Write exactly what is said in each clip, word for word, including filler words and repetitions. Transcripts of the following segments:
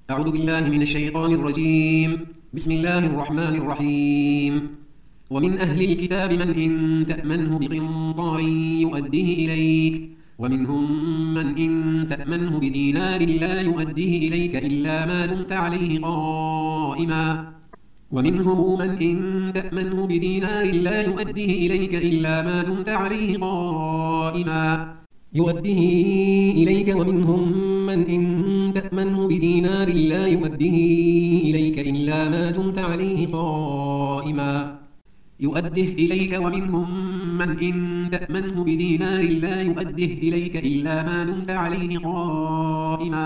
أعوذ بالله من الشيطان الرجيم. بسم الله الرحمن الرحيم. ومن أهل الكتاب من إن تأمنه بقنطار يؤديه إليك، ومنهم من إن تأمنه بدينار لا يؤديه إليك إلا ما دمت عليه قائما، ومنهم من إن تأمنه بدينار لا يؤديه إليك إلا ما دمت عليه قائما يؤديه إليك، ومنهم من إن تأمنه بدينار لا يؤديه إليك إلا ما دمت عليه قائما يؤديه إليك، ومنهم من إن تأمنه بدينار لا يؤديه إليك إلا ما دمت عليه قائما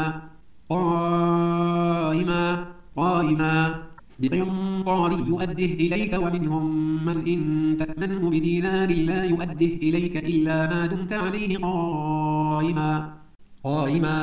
قائما قائما بقنطار يؤديه إليك، ومنهم من إن تأمنه بدينار لا يؤديه إليك إلا ما دمت عليه قائما قائما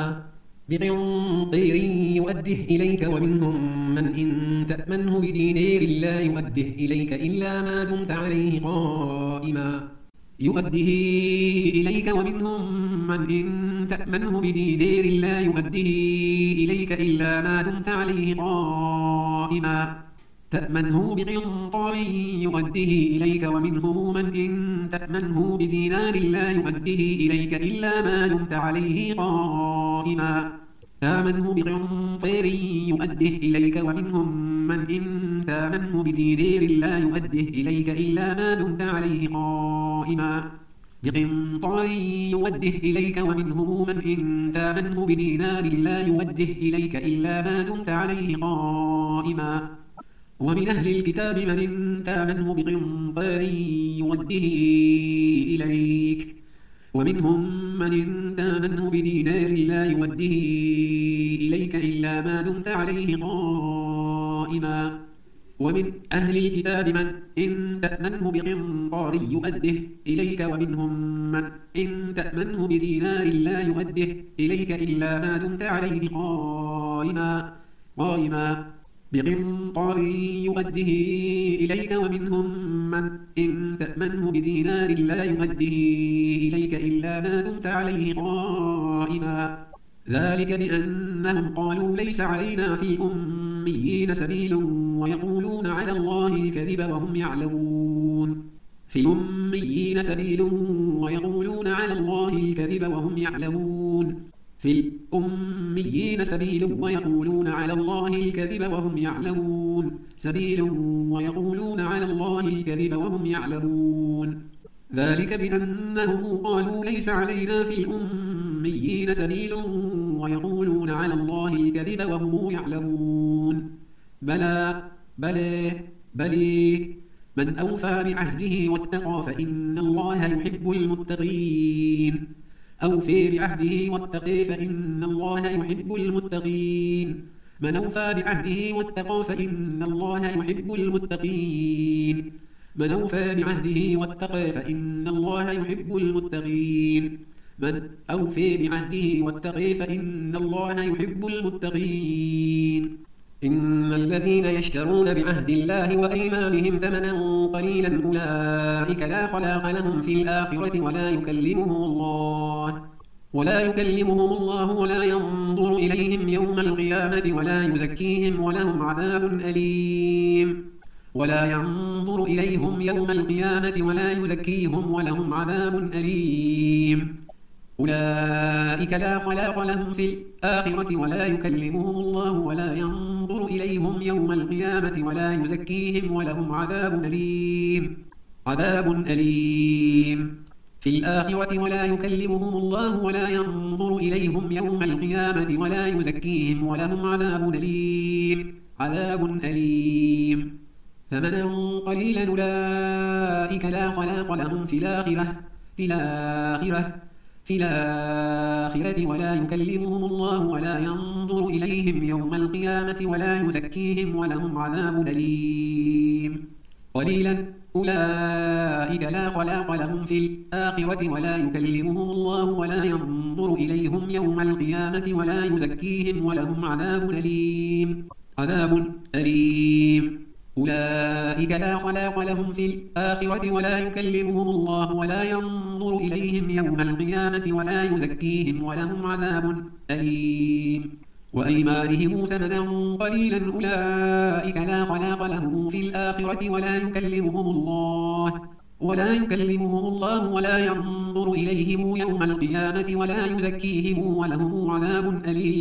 بقنطير يؤديه إليك، ومنهم من إن تأمنه بدينار لا يؤديه إليك إلا ما دمت عليه قائما يؤديه إليك، ومنهم من إن تأمنه بدينار لا يؤديه إليك إلا ما دمت عليه قائما تأمنه بقنطار يؤديه إليك، ومنهم من إن تأمنه بدينار لا يؤديه إليك إلا ما دمت عليه قائما تأمنه بقنطار يؤديه إليك، ومنهم من إن تأمنه بدينار لا يؤديه إليك إلا ما دمت عليه قائما بقنطار يؤديه إليك، ومنهم من إن تأمنه بدينار لا يؤديه إليك إلا ما دمت عليه قائما ومن أهل الكتاب من إن تأمنه بقنطار يؤديه إليك، ومنهم من إن تأمنه بدينار لا يؤديه إليك إلا ما دمت عليه قائما ومن أهل الكتاب من إن تأمنه بقنطار يؤديه إليك، ومنهم من إن تأمنه بدينار لا يؤديه إليك إلا ما دمت عليه قائما قائما بقنطار يؤديه إليك، ومنهم من إن تأمنه بدينار لا يؤديه إليك إلا ما دمت عليه قائما ذلك بأنهم قالوا ليس علينا في الأميين سبيل ويقولون على الله الكذب وهم يعلمون في الأميين سبيل ويقولون على الله الكذب وهم يعلمون في الأميين سبيل ويقولون على الله الكذب وهم يعلمون سبيل ويقولون على الله الكذب وهم يعلمون ذلك بأنهم قالوا ليس علينا في الأميين سبيل ويقولون على الله الكذب وهم يعلمون بلى بلى بلي من أوفى بعهده واتقى فإن الله يحب المتقين أوفي بعهده واتقي فإن الله يحب المتقين من أوفى بعهده واتقى فإن الله يحب المتقين من أوفى بعهده واتقى فإن الله يحب المتقين من أوفي بعهده واتقي فإن الله يحب المتقين إن الذين يشترون بعهد الله وأيمانهم ثمنا قليلا أولئك لا خلاق لهم في الآخرة ولا يكلمهم الله ولا يكلمهم الله ولا ينظر إليهم يوم القيامة ولا يزكيهم ولهم عذاب أليم ولا ينظر إليهم يوم القيامة ولا يزكيهم ولهم عذاب أليم أولئك لا خلاق لهم في الآخرة ولا يكلمهم الله ولا ينظر إليهم يوم القيامة ولا يزكيهم ولهم عذاب أليم عذاب أليم في الآخرة ولا يكلمهم الله ولا ينظر إليهم يوم القيامة ولا يزكيهم ولهم عذاب أليم عذاب أليم ثمنا قليلا أولئك لا خلاق لهم في الآخرة في الآخرة في الآخرة ولا يكلمهم الله ولا ينظر إليهم يوم القيامة ولا يزكيهم ولهم عذاب أليم قليلا أولئك لا خلاق لهم في الآخرة ولا يكلمهم الله ولا ينظر إليهم يوم القيامة ولا يزكيهم ولهم عذاب أليم عذاب أليم أولئك لا خلاق لهم في الآخرة ولا يكلمهم الله ولا ينظر إليهم يوم القيامة ولا يزكيهم ولهم عذاب أليم وأيمانهم ثمنا قليلا أولئك لا خلاق لهم في الآخرة ولا يكلمهم الله ولا يكلمهم الله ولا ينظر إليهم يوم القيامة ولا يزكيهم ولهم عذاب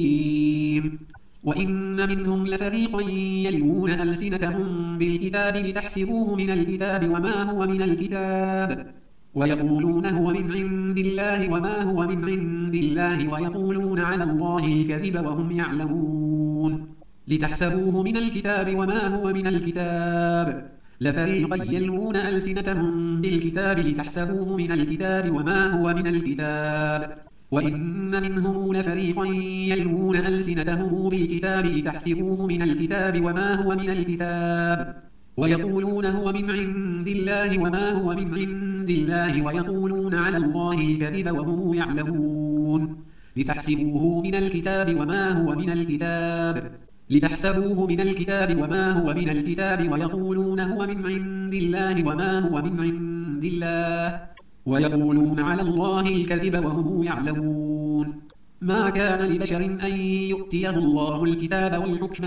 أليم وإن منهم لفريقا يلوون ألسنتهم بالكتاب لتحسبوه من الكتاب وما هو من الكتاب ويقولون هو من عند الله وما هو من عند الله ويقولون على الله الكذب وهم يعلمون لتحسبوه من الكتاب وما هو من الكتاب لفريقا يلوون ألسنتهم بالكتاب لتحسبوه من الكتاب وما هو من الكتاب وإن منهم لفريقا يلوون ألسنتهم بالكتاب لتحسبوه من الكتاب وما هو من الكتاب ويقولون هو من عند الله وما هو من عند الله ويقولون على الله الكذب وهم يعلمون لتحسبوه من الكتاب وما هو من الكتاب لتحسبوه من الكتاب وما هو من الكتاب ويقولون هو من عند الله وما هو من عند الله ويقولون على الله الكذب وهم يعلمون ما كان لبشر أن يؤتيه الله الكتاب والحكم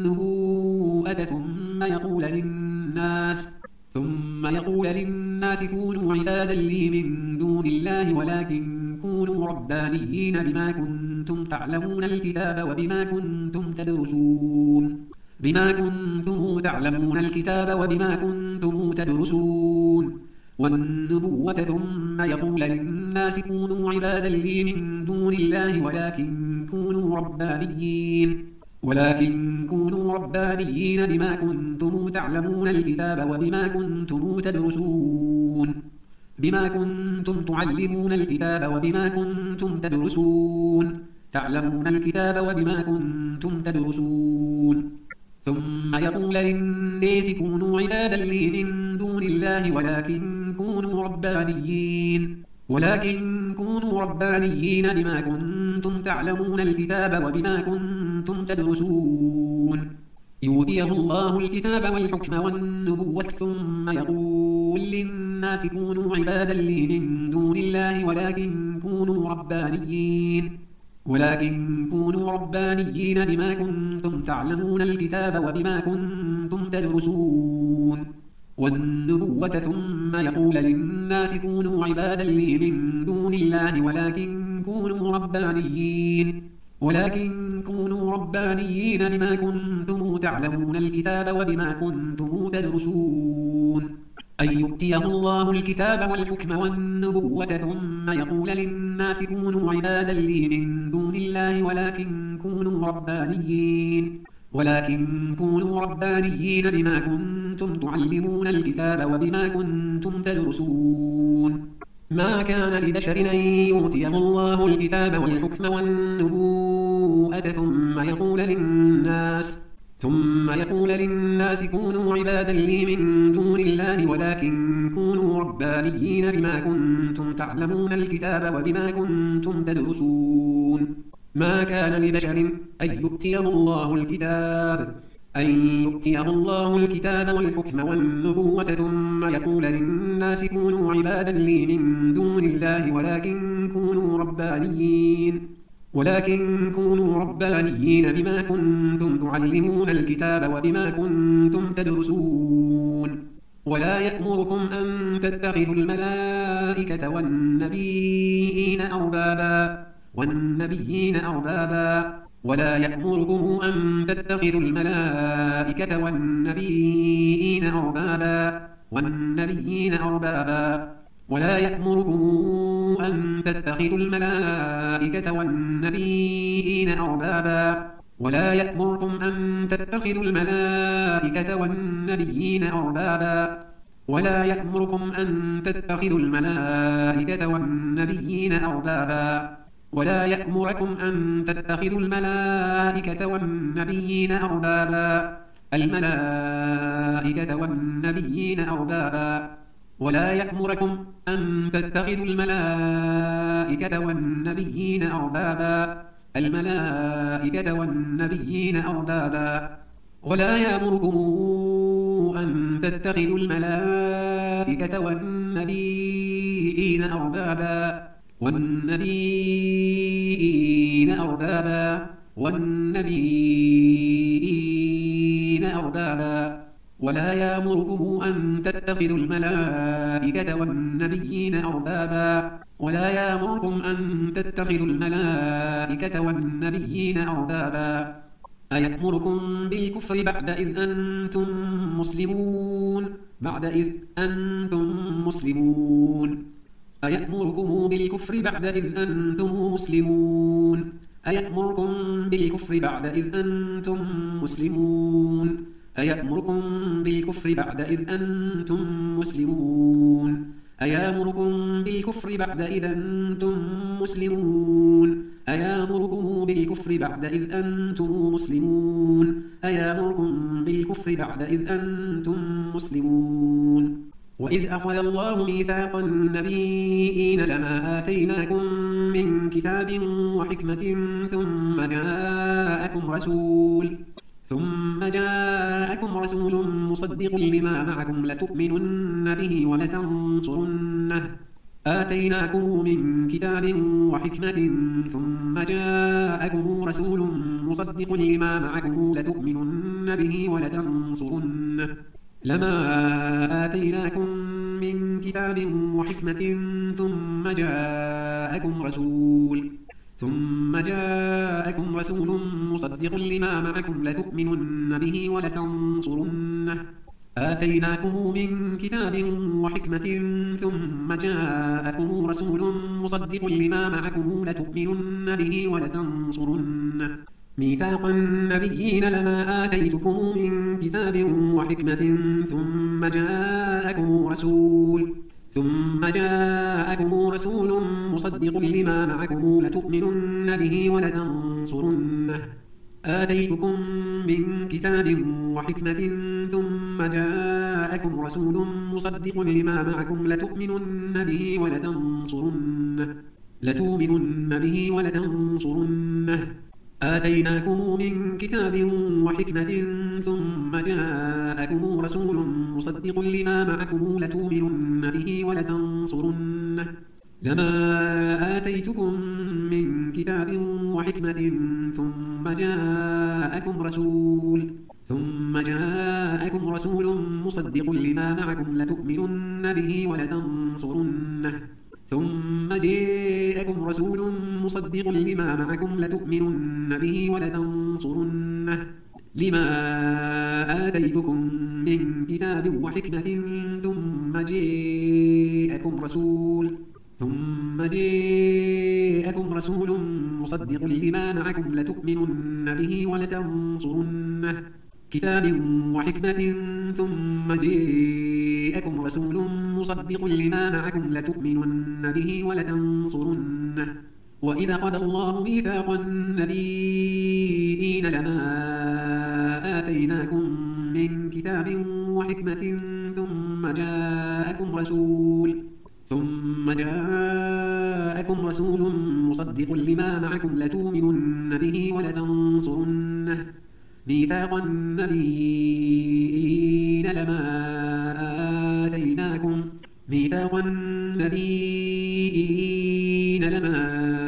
والنبوءة ثم يقول للناس ثم يقول للناس كونوا عبادا لي من دون الله ولكن كونوا ربانيين بما كنتم تعلمون الكتاب وبما كنتم تدرسون بما كنتم تعلمون الكتاب وبما كنتم تدرسون والنبوة ثم يقول للناس كونوا عبادا لي من دون الله ولكن كونوا ربانيين ولكن كونوا ربانيين بما كنتم تعلمون الكتاب وبما كنتم تدرسون بما كنتم تعلمون الكتاب وبما كنتم تدرسون تعلمون الكتاب وبما كنتم تدرسون ثم يقول للناس كونوا عبادا لي من دون الله ولكن كونوا ربانيين ولكن كونوا ربانيين بما كنتم تعلمون الكتاب وبما كنتم تدرسون يؤتيه الله الكتاب والحكم والنبوة ثم يقول للناس كونوا عبادا لي من دون الله ولكن كونوا ربانيين ولكن كونوا ربانيين بما كنتم تعلمون الكتاب وبما كنتم تدرسون والنبوة ثم يقول للناس كونوا عبادا لي من دون الله ولكن كونوا ربانيين ولكن كونوا ربانيين بما كنتم تعلمون الكتاب وبما كنتم تدرسون أن يؤتيه الله الكتاب والحكم والنبوة ثم يقول للناس كونوا عبادا لي من دون الله ولكن كونوا ربانيين ولكن كونوا ربانيين بما كنتم تعلمون الكتاب وبما كنتم تدرسون ما كان لبشر أن يؤتيه الله الكتاب والحكم والنبوءة ثم يقول للناس ثم يقول للناس كونوا عبادا لي من دون الله ولكن كونوا ربانيين بما كنتم تعلمون الكتاب وبما كنتم تدرسون ما كان لبشر أن يؤتيه الله الكتاب أن يؤتيه الله الكتاب والحكم والنبوة ثم يقول للناس كونوا عبادا لي من دون الله ولكن كونوا ربانيين ولكن كونوا ربانيين بما كنتم تعلمون الكتاب وبما كنتم تدرسون ولا يأمركم أن تتخذوا الملائكة والنبيين أربابا والنبيين أربابا ولا يأمركم أن تتخذوا الملائكة والنبيين أربابا والنبيين أربابا ولا يأمركم أن تتخذوا الملائكة والنبيين أربابا ولا يأمركم أن تتخذوا الملائكة والنبيين أربابا ولا يأمركم أن تتخذوا الملائكة والنبيين أربابا ولا يأمركم أن تتخذوا الملائكة والنبيين أربابا الملائكة والنبيين أربابا ولا يأمركم أن تتخذوا الملائكة والنبيين أربابا الملائكة والنبيين أربابا ولا يأمركم أن تتخذوا الملائكة والنبيين أربابا والنبيين أربابا والنبيين أربابا ولا يأمركم أن تتخذوا الملائكة والنبيين أربابا ولا يأمركم أن تتخذوا الملائكة والنبيين أربابا أيأمركم بالكفر بعد إذ أنتم مسلمون بعد إذ أنتم مسلمون أيأمركم بالكفر بعد إذ أنتم مسلمون أيأمركم بالكفر بعد إذ أنتم مسلمون أيأمركم بالكفر بعد إذ أنتم مسلمون أيأمركم بالكفر بعد إذ أنتم مسلمون أيأمركم بالكفر بعد إذ أنتم مسلمون أيأمركم بالكفر بعد إذ أنتم مسلمون وإذ أخذ الله ميثاق النبيين لما آتيناكم من كتاب وحكمة ثم جاءكم رسول ثم جاءكم رسول مصدق لما معكم لتؤمنن به ولتنصرنه آتيناكم من كتاب وحكمة ثم جاءكم رسول مصدق لما معكم لتؤمنن به ولتنصرنه لما آتيناكم من كتاب وحكمة ثم جاءكم رسول ثم جاءكم رسول مصدق لما معكم لتؤمنن به ولتنصرنه آتيناكم من كتاب وحكمة ثم جاءكم رسول مصدق لما معكم لتؤمنن به ولتنصرنه ميثاق النبيين لما آتيتكم من كتاب وحكمة ثم جاءكم رسول ثم جاءكم رسول مصدق لما معكم لتؤمنن به ولتنصرنه آتيتكم من كتاب وحكمة ثم جاءكم رسول مصدق لما معكم لتؤمنن به ولتنصرنه لتؤمنن به ولتنصرنه آتيناكم من كتاب وحكمة ثم جاءكم رسول مصدق لما معكم لتؤمنن به ولتنصرنه لما آتيتكم من كتاب وحكمة ثم جاءكم رسول ثم جاءكم رسول مصدق لما معكم لتؤمنن به ولتنصرنه ثم جاءكم رسول مصدق لما معكم لتؤمنن به ولتنصرنه لما آتيتكم من كتاب وحكمة ثم جاءكم رسول ثم جاءكم رسول مصدق لما معكم لتؤمنن به ولتنصرنه كتاب وحكمة ثم جاءكم رسول مصدق لما معكم لتؤمنن به ولتنصرنه وإذا أخذ الله ميثاق النبيين لما آتيناكم من كتاب وحكمة ثم جاءكم رسول ثم جاءكم رسول مصدق لما معكم لتؤمنن به ولتنصرنه ميثاق النبيين لما آتيناكم ميثاق النبيين لما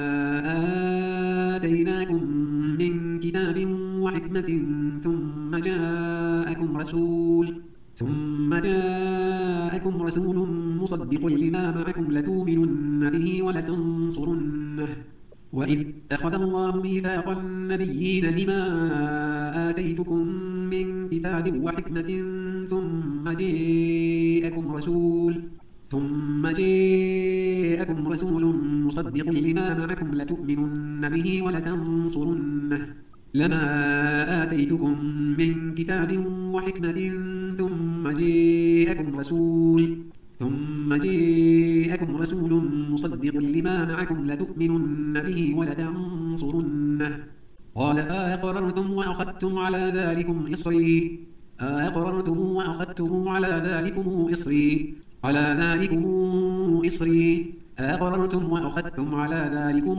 آتيناكم من كتاب وحكمة ثم جاءكم رسول ثم جاءكم رسول مصدق لما معكم لتؤمنن به ولتنصرنه وإذ أخذ الله ميثاق النبيين لما آتيتكم من كتاب وحكمة ثم جاءكم رسول ثم جاءكم رسول مصدق لما معكم لتؤمنن به ولتنصرنه لما آتيتكم من كتاب وحكمة ثم جاءكم رسول ثم جاءكم رسول مصدق لما معكم لتؤمنن به ولتنصرنه قال أقررتم وأخذتم على ذلكم إصري أقررتم وأخذتم على ذلكم إصري على ذلكم إصري أقررتم وأخذتم على ذلكم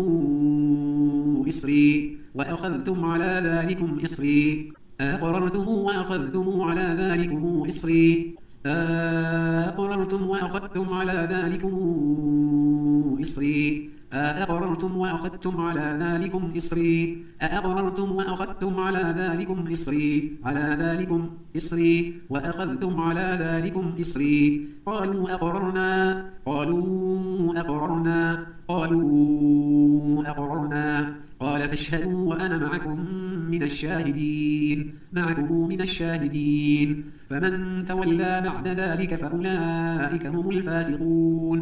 إصري وأخذتم على ذلكم إصري أقررتم وأخذتم على ذلكم إصري أقررتم وأخذتم على ذلكم إصري أأقررتم وأخذتم على ذلكم إصري أأقررتم وأخذتم على ذلكم إصري على ذلكم إصري وأخذتم على ذلكم إصري قالوا أقررنا قالوا أقررنا قالوا أقررنا قال فاشهدوا وأنا معكم من الشاهدين معكم من الشاهدين فمن تولى بعد ذلك فأولئك هم الفاسقون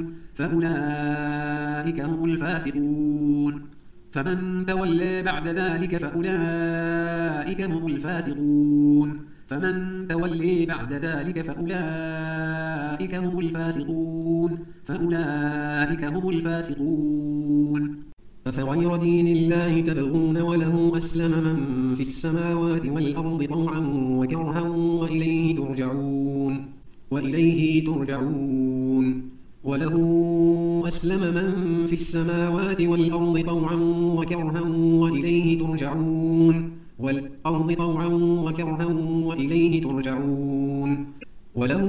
فأولئك هم الفاسقون فمن تولى بعد ذلك فأولئك هم الفاسقون فمن تولي بعد ذلك فأولئك هم الفاسقون فأولئك هم الفاسقون أفغير دين الله تبغون وله أسلم من في السماوات والأرض طوعا وكرها وإليه ترجعون وإليه ترجعون وله أسلم من في السماوات والأرض طوعا وكرها وإليه ترجعون والأرض طوعا وكرها وإليه ترجعون وله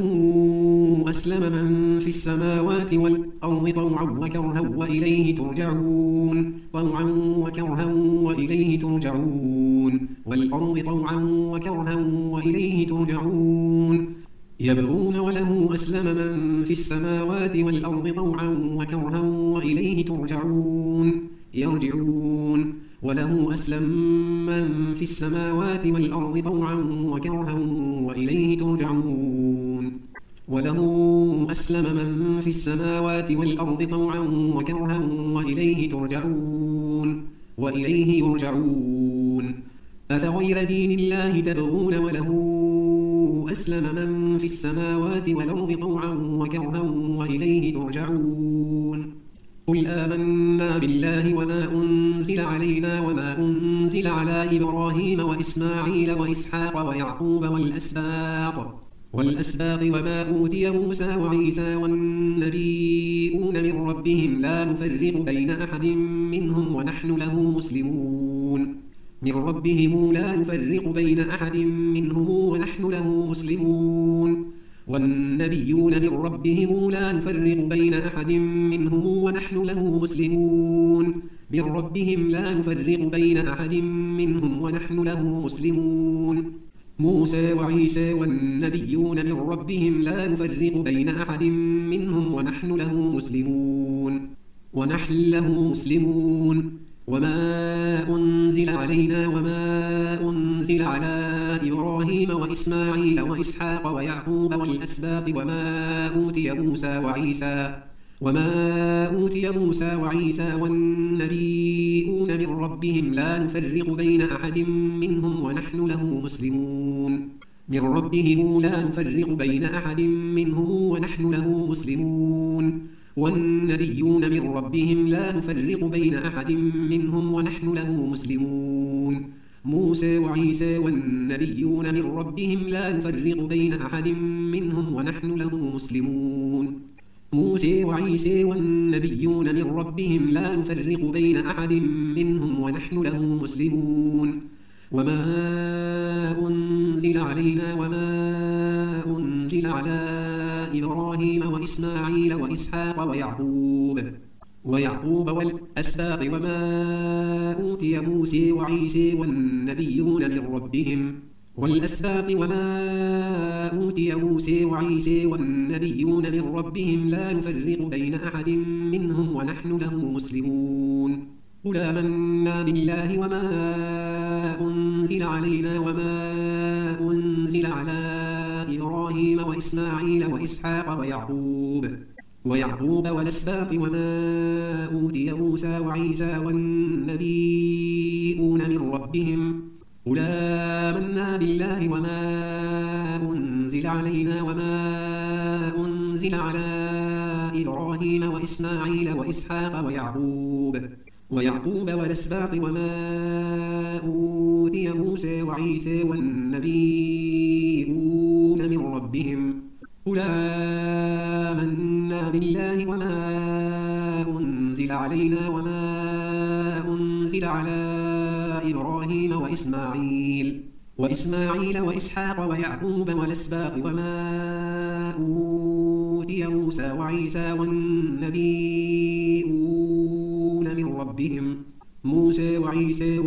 أسلم من في السماوات والأرض طوعا وكرها وإليه ترجعون طوعا وكرها وإليه ترجعون والأرض طوعا وكرها وإليه ترجعون يبغون وله أسلم من في السماوات والأرض طوعا وكرها وإليه ترجعون يرجعون وله أسلم من في السماوات والأرض طوعا وكرها وإليه ترجعون وله أسلم من في السماوات والأرض طوعا وكرها وإليه ترجعون وإليه يرجعون أفغير دين الله تبغون وله أسلم من في السماوات والأرض طوعا وكرها وإليه ترجعون قل آمنا بالله وما أنزل علينا وما أنزل على إبراهيم وإسماعيل وإسحاق ويعقوب والأسباط والأسباط وما أوتي موسى وعيسى والنبيون من ربهم لا نفرق بين أحد منهم ونحن له مسلمون من ربهم لا نفرق بين أحد منهم ونحن له مسلمون والنبيون من ربهم لا نفرق بين أحد منهم ونحن له مسلمون من ربهم لا نفرق بين أحد منهم ونحن له مسلمون موسى وعيسى والنبيون من ربهم لا نفرق بين أحد منهم ونحن له مسلمون ونحن له مسلمون وما أنزل علينا وما أنزل على إبراهيم وإسماعيل وإسحاق ويعقوب والأسباط وما أوتي موسى وعيسى وما أوتي موسى وعيسى والنبيون من ربهم لا نفرق بين أحد منهم ونحن له مسلمون من ربهم لا نفرق بين أحد منهم ونحن له مسلمون والنبيون من ربهم لا نفرق بين أحد منهم ونحن له مسلمون موسى وعيسى والنبيون من ربهم لا نفرق بين أحد منهم ونحن له مسلمون موسى وعيسى والنبيون من ربهم لا نفرق بين أحد منهم ونحن له مسلمون وما أنزل علينا وما أنزل على إبراهيم وإسماعيل وإسحاق ويعقوب ويعقوب والأسباط وما أوتي موسى وعيسى والنبيون من ربهم والأسباط وما أوتي موسى وعيسى والنبيون من ربهم لا نفرق بين أحد منهم ونحن له مسلمون قل آمنا بالله وما أنزل علينا وما أنزل على إبراهيم وإسماعيل وإسحاق ويعقوب ويعقوب والأسباط وما أوتي موسى وعيسى والنبيون من ربهم قل آمنا بالله وما أنزل علينا وما أنزل على إبراهيم وإسماعيل وإسحاق ويعقوب ويعقوب والأسباط وما أوتي موسى وعيسى والنبيون من ربهم قل آمنا بالله وما أنزل علينا وما أنزل على إبراهيم وإسماعيل وإسماعيل وإسحاق ويعقوب والأسباط وما أوتي موسى وعيسى والنبيون ربهم موسى وعيسى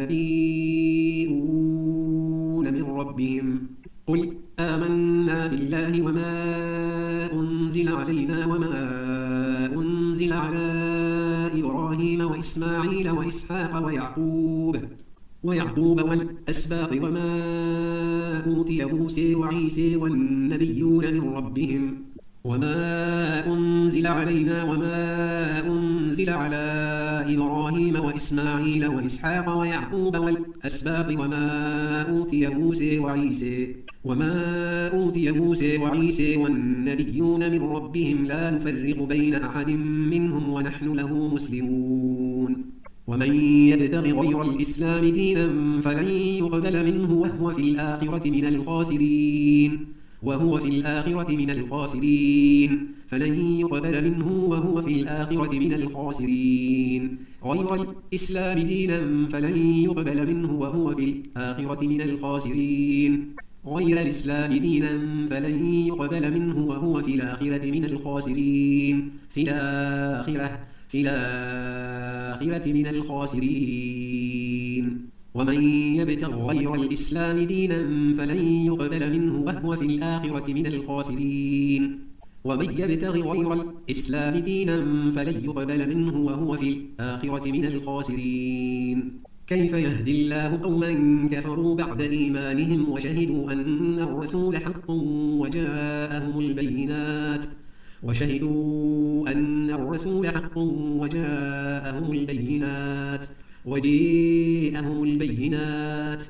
والنبيون من ربهم قل آمنا بالله وما أنزل علينا وما أنزل على إبراهيم وإسماعيل وإسحاق ويعقوب ويعقوب والأسباط وما أوتي موسى وعيسى والنبيون من ربهم وما أنزل علينا وما أنزل على إبراهيم وإسماعيل وإسحاق ويعقوب والأسباط وما أوتي موسى وعيسى وما أوتي موسى وعيسى والنبيون من ربهم لا نفرق بين أحد منهم ونحن له مسلمون ومن يبتغ غير الإسلام دينا فلن يقبل منه وهو في الآخرة من الخاسرين وهو في الآخرة من الخاسرين فلن يقبل منه وهو في الآخرة من الخاسرين غير الإسلام دينا فلن يقبل منه وهو في الآخرة من الخاسرين غير الإسلام دينا فلن يقبل منه وهو في الآخرة من الخاسرين في الآخرة في الآخرة من الخاسرين ومن يبتغ غير الإسلام دينا فلن يقبل منه وهو في الآخرة من الخاسرين ومن يبتغ غير الإسلام دينا فلن يقبل منه وهو في الآخرة من الخاسرين كيف يهدي الله قوما كفروا بعد إيمانهم وشهدوا أن الرسول حق وجاءهم البينات وشهدوا أن الرسول حق وجاءهم البينات وجاءهم البينات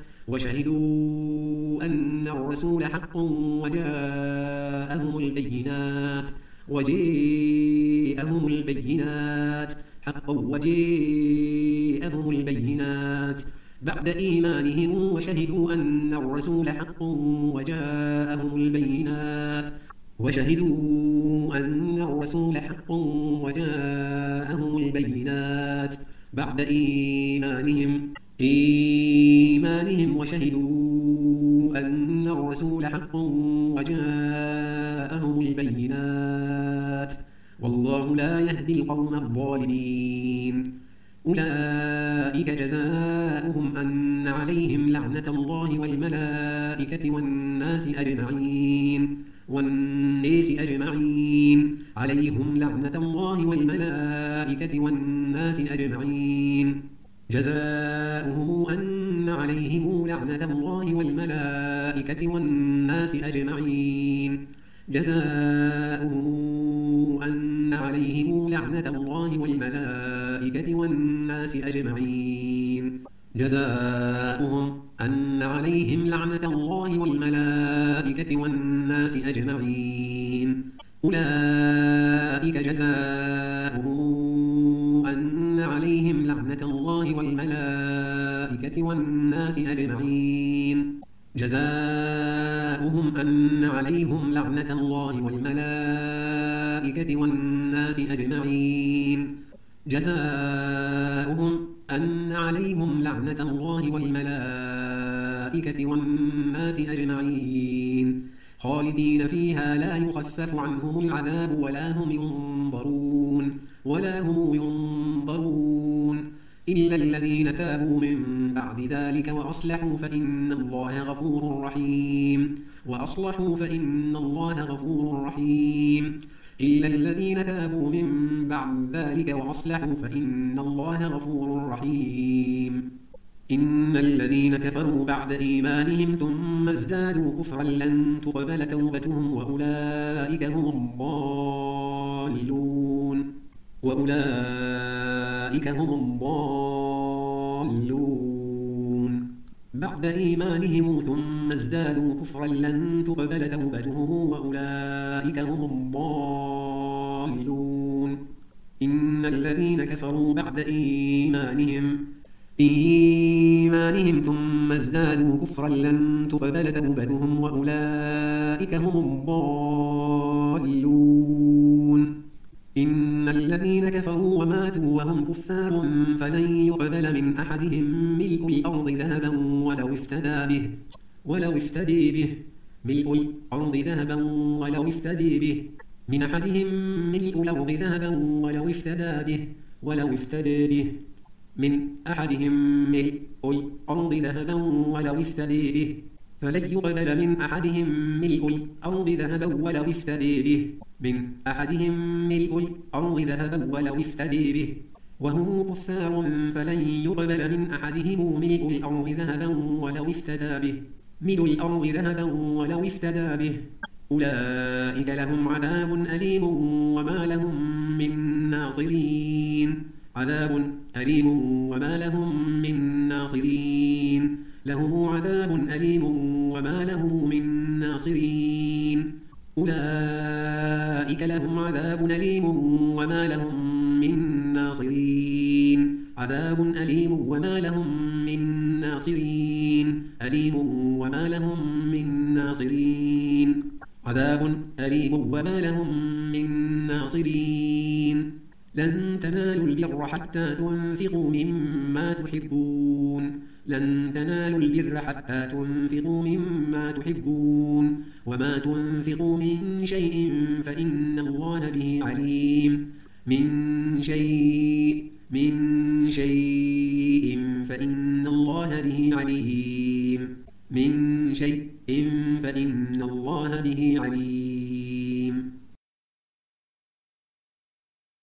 وشهدوا أن الرسول حق وجاءهم البينات وجاءهم البينات حقا وجاءهم البينات بعد إيمانهم وشهدوا أن الرسول حق وجاءهم البينات وشهدوا أن الرسول حق وجاءهم البينات بعد إيمانهم إيمانهم وشهدوا أن الرسول حق وجاءهم البينات والله لا يهدي القوم الظالمين أولئك جزاؤهم أن عليهم لعنة الله والملائكة والناس أجمعين والناس أجمعين عليهم لعنة الله والملائكة والناس أجمعين جزاؤهم أن عليهم لعنة الله والملائكة والناس أجمعين جزاؤهم أن عليهم لعنة الله والملائكة والناس أجمعين جزاؤهم أن عليهم لعنة الله والملائكة والناس أجمعين أولئك جزاؤهم أن عليهم لعنة الله والملائكة والناس أجمعين جزاؤهم أن عليهم لعنة الله والملائكة والناس أجمعين جزاؤهم أن عليهم لعنة الله والملائكة والناس أجمعين خالدين فيها لا يخفف عنهم العذاب ولا هم ينظرون ولا هم ينظرون إلا الذين تابوا من بعد ذلك وأصلحوا فإن الله غفور رحيم وأصلحوا فإن الله غفور رحيم إلا الذين تابوا من بعد ذلك وأصلحوا فإن الله غفور رحيم إن الذين كفروا بعد إيمانهم ثم ازدادوا كفرا لن تقبل توبتهم وأولئك هم الضالون وأولئك هم الضالون بعد إيمانهم ثم ازدادوا كفرا لن تقبل توبتهم وأولئك هم الضالون إن الذين كفروا بعد إيمانهم إيمانهم ثم ازدادوا كفرا لن تقبل توبتهم وأولئك هم الضالون إن الذين كفروا وماتوا وهم كفار فلن يقبل من أحدهم ملء الأرض ذهبا ولو افتدى به ولو افتدي به ملء الأرض ذهبا ولو افتدي به من أحدهم ملء الأرض ذهبا ولو افتدى به ولو افتدى به من أحدهم ملء الأرض ذهبا ولو افتدي به فلن يقبل من أحدهم ملء الأرض ذهبا ولو افتدي به من أحدهم ملء الأرض ذهبا ولو افتدي به وهم كفار فلن يقبل من أحدهم ملء الأرض ذهبا ولو افتدى به ملء الأرض ذهبا ولو افتدى به أولئك لهم عذاب أليم وما لهم من ناصرين عذاب أليم وما لهم من ناصرين له عذاب أليم وما له من ناصرين أولئك لهم عذاب أليم وما لهم من ناصرين عذاب أليم وما لهم من ناصرين أليم وما لهم من ناصرين عذاب أليم وما لهم من ناصرين لن تنالوا البر حتى تنفقوا مما تحبون لن تنالوا البر حتى تنفقوا مما تحبون وما تنفقوا من شيء فإن الله به عليم من شيء من شيء فإن الله به عليم من شيء فإن الله به عليم